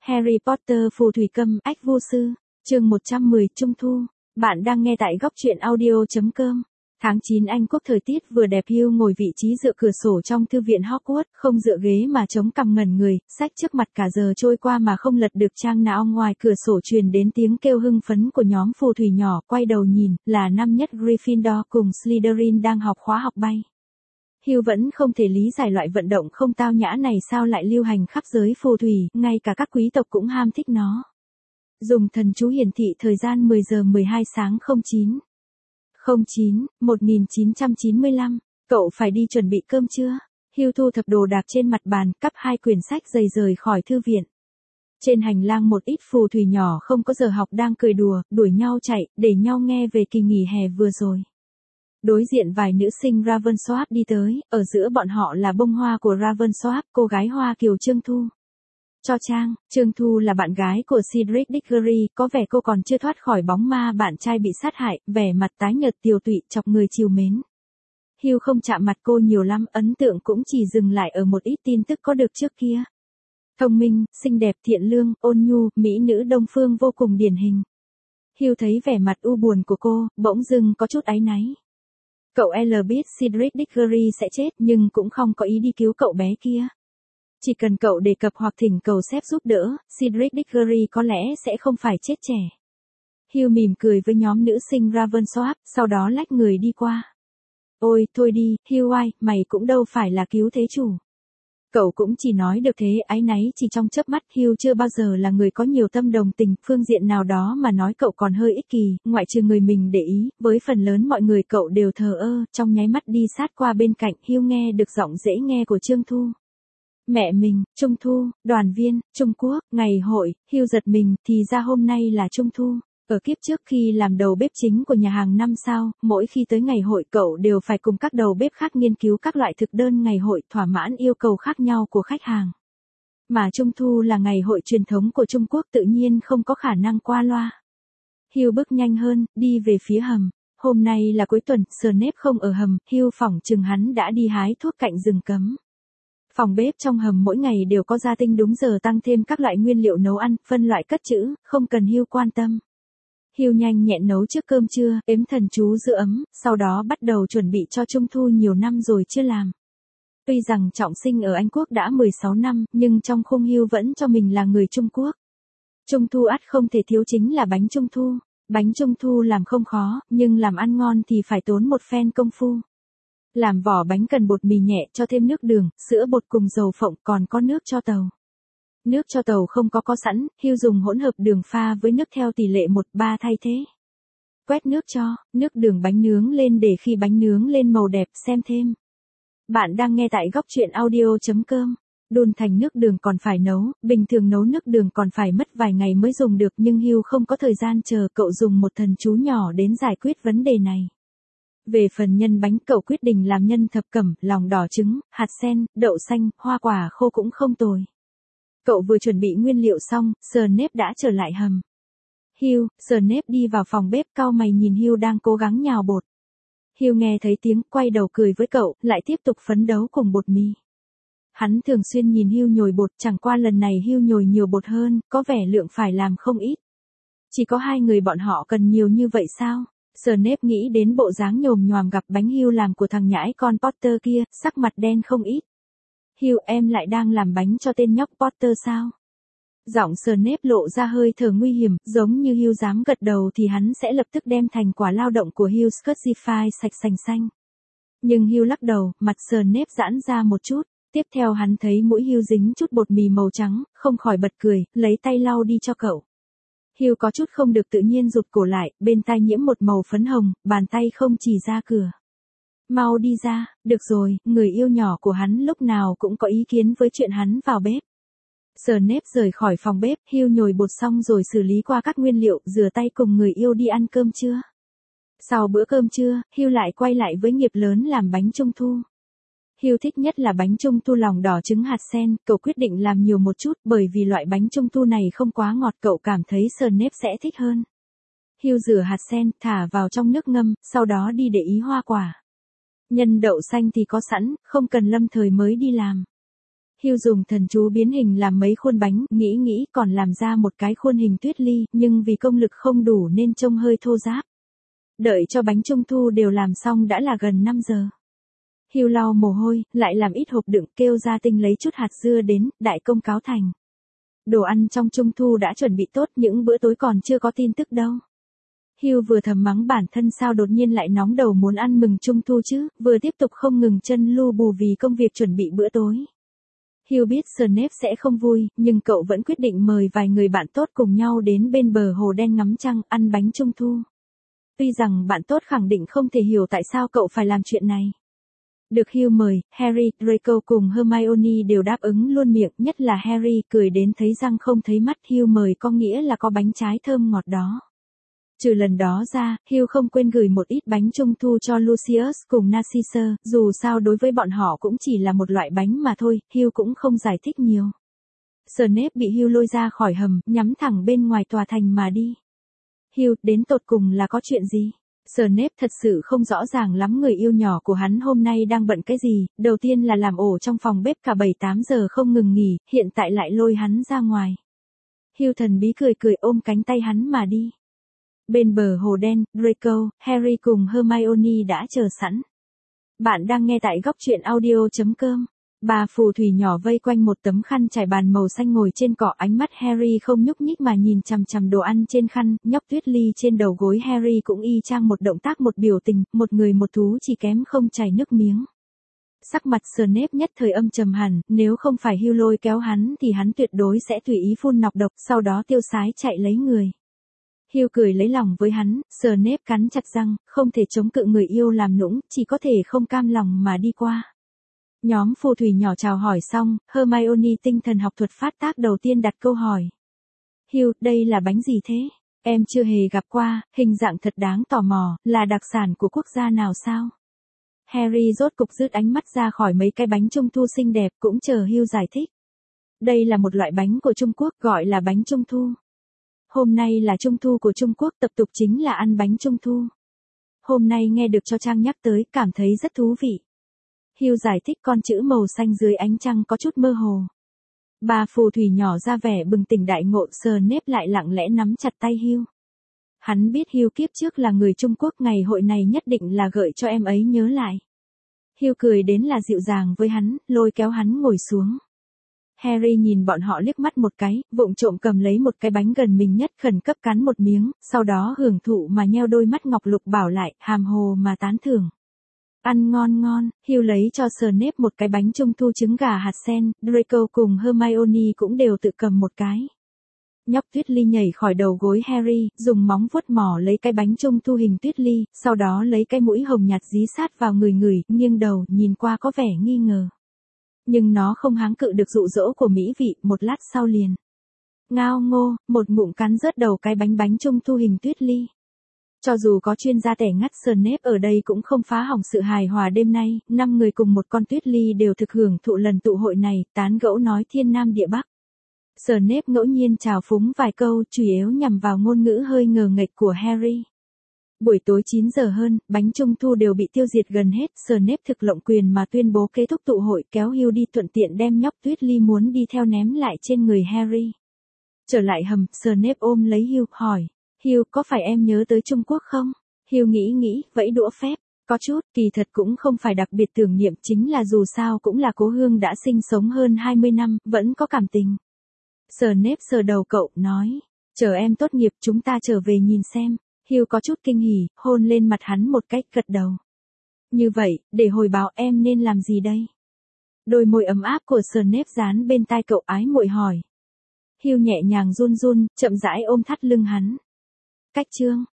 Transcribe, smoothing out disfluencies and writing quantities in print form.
Harry Potter phù thủy câm ách vô sư, chương 110 Trung thu. Bạn đang nghe tại góc truyện audio.com. Tháng 9 Anh Quốc thời tiết vừa đẹp. Hugh ngồi vị trí dựa cửa sổ trong thư viện Hogwarts, không dựa ghế mà chống cằm ngẩn người, sách trước mặt cả giờ trôi qua mà không lật được trang nào. Ngoài cửa sổ truyền đến tiếng kêu hưng phấn của nhóm phù thủy nhỏ, quay đầu nhìn, là năm nhất Gryffindor cùng Slytherin đang học khóa học bay. Hugh vẫn không thể lý giải loại vận động không tao nhã này sao lại lưu hành khắp giới phù thủy, ngay cả các quý tộc cũng ham thích nó. Dùng thần chú hiển thị thời gian 10 giờ 12 sáng 1995, cậu phải đi chuẩn bị cơm chưa? Hugh thu thập đồ đạc trên mặt bàn, cắp hai quyển sách dày rời khỏi thư viện. Trên hành lang một ít phù thủy nhỏ không có giờ học đang cười đùa, đuổi nhau chạy, để nhau nghe về kỳ nghỉ hè vừa rồi. Đối diện vài nữ sinh Ravensworth đi tới, ở giữa bọn họ là bông hoa của Ravensworth, cô gái Hoa Kiều Trương Thu. Cho Trang, Trương Thu là bạn gái của Cedric Diggory, có vẻ cô còn chưa thoát khỏi bóng ma bạn trai bị sát hại, vẻ mặt tái nhợt tiều tụy chọc người trìu mến. Hugh không chạm mặt cô nhiều lắm, ấn tượng cũng chỉ dừng lại ở một ít tin tức có được trước kia. Thông minh, xinh đẹp, thiện lương, ôn nhu, mỹ nữ Đông phương vô cùng điển hình. Hugh thấy vẻ mặt u buồn của cô, bỗng dưng có chút áy náy. Cậu L biết Cedric Diggory sẽ chết nhưng cũng không có ý đi cứu cậu bé kia. Chỉ cần cậu đề cập hoặc thỉnh cầu sếp giúp đỡ, Cedric Diggory có lẽ sẽ không phải chết trẻ. Hugh mỉm cười với nhóm nữ sinh Ravensworth, sau đó lách người đi qua. Ôi, thôi đi, Hugh ơi, mày cũng đâu phải là cứu thế chủ. Cậu cũng chỉ nói được thế, áy náy chỉ trong chớp mắt. Hugh chưa bao giờ là người có nhiều tâm đồng tình, phương diện nào đó mà nói cậu còn hơi ích kỷ, ngoại trừ người mình để ý, với phần lớn mọi người cậu đều thờ ơ, trong nháy mắt đi sát qua bên cạnh. Hugh nghe được giọng dễ nghe của Trương Thu. Mẹ mình, Trung thu, đoàn viên, Trung Quốc, ngày hội. Hugh giật mình, thì ra hôm nay là Trung thu. Ở kiếp trước khi làm đầu bếp chính của nhà hàng 5 sao, mỗi khi tới ngày hội cậu đều phải cùng các đầu bếp khác nghiên cứu các loại thực đơn ngày hội, thỏa mãn yêu cầu khác nhau của khách hàng. Mà Trung thu là ngày hội truyền thống của Trung Quốc, tự nhiên không có khả năng qua loa. Hugh bước nhanh hơn, đi về phía hầm. Hôm nay là cuối tuần, Snape không ở hầm, Hugh phỏng chừng hắn đã đi hái thuốc cạnh rừng cấm. Phòng bếp trong hầm mỗi ngày đều có gia tinh đúng giờ tăng thêm các loại nguyên liệu nấu ăn, phân loại cất trữ, không cần Hugh quan tâm. Hugh nhanh nhẹn nấu trước cơm trưa, ếm thần chú giữ ấm, sau đó bắt đầu chuẩn bị cho Trung thu nhiều năm rồi chưa làm. Tuy rằng trọng sinh ở Anh Quốc đã 16 năm, nhưng trong khung Hugh vẫn cho mình là người Trung Quốc. Trung thu ắt không thể thiếu chính là bánh Trung thu. Bánh Trung thu làm không khó, nhưng làm ăn ngon thì phải tốn một phen công phu. Làm vỏ bánh cần bột mì nhẹ, cho thêm nước đường, sữa bột cùng dầu phộng, còn có nước cho tàu. Nước cho tàu không có sẵn, Hugh dùng hỗn hợp đường pha với nước theo tỷ lệ 1:3 thay thế. Quét nước cho, nước đường bánh nướng lên để khi bánh nướng lên màu đẹp, xem thêm. Bạn đang nghe tại góc truyện audio.com. Đun thành nước đường còn phải nấu, bình thường nấu nước đường còn phải mất vài ngày mới dùng được, nhưng Hugh không có thời gian chờ, cậu dùng một thần chú nhỏ đến giải quyết vấn đề này. Về phần nhân bánh, cậu quyết định làm nhân thập cẩm, lòng đỏ trứng, hạt sen, đậu xanh, hoa quả khô cũng không tồi. Cậu vừa chuẩn bị nguyên liệu xong, Snape đã trở lại hầm. Hugh, Snape đi vào phòng bếp, cau mày nhìn Hugh đang cố gắng nhào bột. Hugh nghe thấy tiếng, quay đầu cười với cậu, lại tiếp tục phấn đấu cùng bột mì. Hắn thường xuyên nhìn Hugh nhồi bột, chẳng qua lần này Hugh nhồi nhiều bột hơn, có vẻ lượng phải làm không ít. Chỉ có hai người bọn họ cần nhiều như vậy sao? Snape nghĩ đến bộ dáng nhồm nhoàm gặp bánh Hugh làm của thằng nhãi con Potter kia, sắc mặt đen không ít. Hugh, em lại đang làm bánh cho tên nhóc Potter sao? Giọng Snape lộ ra hơi thở nguy hiểm, giống như Hugh dám gật đầu thì hắn sẽ lập tức đem thành quả lao động của Hugh Scrutify sạch sành xanh. Nhưng Hugh lắc đầu, mặt Snape giãn ra một chút, tiếp theo hắn thấy mũi Hugh dính chút bột mì màu trắng, không khỏi bật cười, lấy tay lau đi cho cậu. Hugh có chút không được tự nhiên rụt cổ lại, bên tai nhiễm một màu phấn hồng, bàn tay không chỉ ra cửa. Mau đi ra, được rồi, người yêu nhỏ của hắn lúc nào cũng có ý kiến với chuyện hắn vào bếp. Snape rời khỏi phòng bếp, Hugh nhồi bột xong rồi xử lý qua các nguyên liệu, rửa tay cùng người yêu đi ăn cơm trưa. Sau bữa cơm trưa, Hugh lại quay lại với nghiệp lớn làm bánh Trung thu. Hugh thích nhất là bánh Trung thu lòng đỏ trứng hạt sen, cậu quyết định làm nhiều một chút, bởi vì loại bánh Trung thu này không quá ngọt, cậu cảm thấy Snape sẽ thích hơn. Hugh rửa hạt sen, thả vào trong nước ngâm, sau đó đi để ý hoa quả. Nhân đậu xanh thì có sẵn, không cần lâm thời mới đi làm. Hugh dùng thần chú biến hình làm mấy khuôn bánh, nghĩ còn làm ra một cái khuôn hình tuyết ly, nhưng vì công lực không đủ nên trông hơi thô ráp. Đợi cho bánh trung thu đều làm xong đã là gần 5 giờ. Hugh lau mồ hôi, lại làm ít hộp đựng, kêu gia tinh lấy chút hạt dưa đến, đại công cáo thành. Đồ ăn trong trung thu đã chuẩn bị tốt, những bữa tối còn chưa có tin tức đâu. Hugh vừa thầm mắng bản thân sao đột nhiên lại nóng đầu muốn ăn mừng trung thu chứ, vừa tiếp tục không ngừng chân lu bù vì công việc chuẩn bị bữa tối. Hugh biết Snape sẽ không vui, nhưng cậu vẫn quyết định mời vài người bạn tốt cùng nhau đến bên bờ hồ đen ngắm trăng, ăn bánh trung thu. Tuy rằng bạn tốt khẳng định không thể hiểu tại sao cậu phải làm chuyện này. Được Hugh mời, Harry, Draco cùng Hermione đều đáp ứng luôn miệng, nhất là Harry cười đến thấy răng không thấy mắt. Hugh mời có nghĩa là có bánh trái thơm ngọt đó. Trừ lần đó ra, Hugh không quên gửi một ít bánh trung thu cho Lucius cùng Narcissa, dù sao đối với bọn họ cũng chỉ là một loại bánh mà thôi, Hugh cũng không giải thích nhiều. Snape bị Hugh lôi ra khỏi hầm, nhắm thẳng bên ngoài tòa thành mà đi. Hugh, đến tột cùng là có chuyện gì? Snape thật sự không rõ ràng lắm người yêu nhỏ của hắn hôm nay đang bận cái gì, đầu tiên là làm ổ trong phòng bếp cả 7-8 giờ không ngừng nghỉ, hiện tại lại lôi hắn ra ngoài. Hugh thần bí cười ôm cánh tay hắn mà đi. Bên bờ hồ đen, Draco, Harry cùng Hermione đã chờ sẵn. Bạn đang nghe tại góc truyện audio.com. Bà phù thủy nhỏ vây quanh một tấm khăn trải bàn màu xanh ngồi trên cỏ, ánh mắt Harry không nhúc nhích mà nhìn chằm chằm đồ ăn trên khăn, nhóc tuyết ly trên đầu gối Harry cũng y chang một động tác một biểu tình, một người một thú chỉ kém không chảy nước miếng. Sắc mặt Snape nhất thời âm trầm hẳn, nếu không phải Hugh lôi kéo hắn thì hắn tuyệt đối sẽ tùy ý phun nọc độc, sau đó tiêu sái chạy lấy người. Hugh cười lấy lòng với hắn, Snape cắn chặt răng, không thể chống cự người yêu làm nũng, chỉ có thể không cam lòng mà đi qua. Nhóm phù thủy nhỏ chào hỏi xong, Hermione tinh thần học thuật phát tác đầu tiên đặt câu hỏi. Hugh, đây là bánh gì thế? Em chưa hề gặp qua, hình dạng thật đáng tò mò, là đặc sản của quốc gia nào sao? Harry rốt cục rút ánh mắt ra khỏi mấy cái bánh trung thu xinh đẹp, cũng chờ Hugh giải thích. Đây là một loại bánh của Trung Quốc gọi là bánh trung thu. Hôm nay là trung thu của Trung Quốc, tập tục chính là ăn bánh trung thu. Hôm nay nghe được cho Trang nhắc tới, cảm thấy rất thú vị. Hugh giải thích, con chữ màu xanh dưới ánh trăng có chút mơ hồ. Bà phù thủy nhỏ ra vẻ bừng tỉnh đại ngộ, Snape lại lặng lẽ nắm chặt tay Hugh. Hắn biết Hugh kiếp trước là người Trung Quốc, ngày hội này nhất định là gợi cho em ấy nhớ lại. Hugh cười đến là dịu dàng với hắn, lôi kéo hắn ngồi xuống. Harry nhìn bọn họ liếc mắt một cái, vụng trộm cầm lấy một cái bánh gần mình nhất, khẩn cấp cắn một miếng, sau đó hưởng thụ mà nheo đôi mắt ngọc lục bảo lại, hàm hồ mà tán thưởng. Ăn ngon ngon. Hugh lấy cho Snape một cái bánh trung thu trứng gà hạt sen, Draco cùng Hermione cũng đều tự cầm một cái. Nhóc tuyết ly nhảy khỏi đầu gối Harry, dùng móng vuốt mỏ lấy cái bánh trung thu hình tuyết ly, sau đó lấy cái mũi hồng nhạt dí sát vào người, nghiêng đầu, nhìn qua có vẻ nghi ngờ. Nhưng nó không kháng cự được dụ dỗ của mỹ vị, một lát sau liền. Ngao ngô, một ngụm cắn rớt đầu cái bánh trung thu hình tuyết ly. Cho dù có chuyên gia tẻ ngắt Snape ở đây cũng không phá hỏng sự hài hòa đêm nay, 5 người cùng một con tuyết ly đều thực hưởng thụ lần tụ hội này, tán gẫu nói thiên nam địa bắc. Snape ngẫu nhiên chào phúng vài câu, chủ yếu nhằm vào ngôn ngữ hơi ngờ nghệch của Harry. Buổi tối 9 giờ hơn, bánh trung thu đều bị tiêu diệt gần hết, Snape thực lộng quyền mà tuyên bố kết thúc tụ hội, kéo Hugh đi, thuận tiện đem nhóc tuyết ly muốn đi theo ném lại trên người Harry. Trở lại hầm, Snape ôm lấy Hugh, hỏi. Hugh, có phải em nhớ tới Trung Quốc không? Hugh nghĩ, vẫy đũa phép. Có chút, kỳ thật cũng không phải đặc biệt tưởng niệm, chính là dù sao cũng là cố hương đã sinh sống hơn 20 năm, vẫn có cảm tình. Snape sờ đầu cậu, nói. Chờ em tốt nghiệp chúng ta trở về nhìn xem. Hugh có chút kinh hỉ, hôn lên mặt hắn một cách, gật đầu. Như vậy, để hồi báo em nên làm gì đây? Đôi môi ấm áp của Snape dán bên tai cậu, ái muội hỏi. Hugh nhẹ nhàng run run, chậm rãi ôm thắt lưng hắn. Cách chương.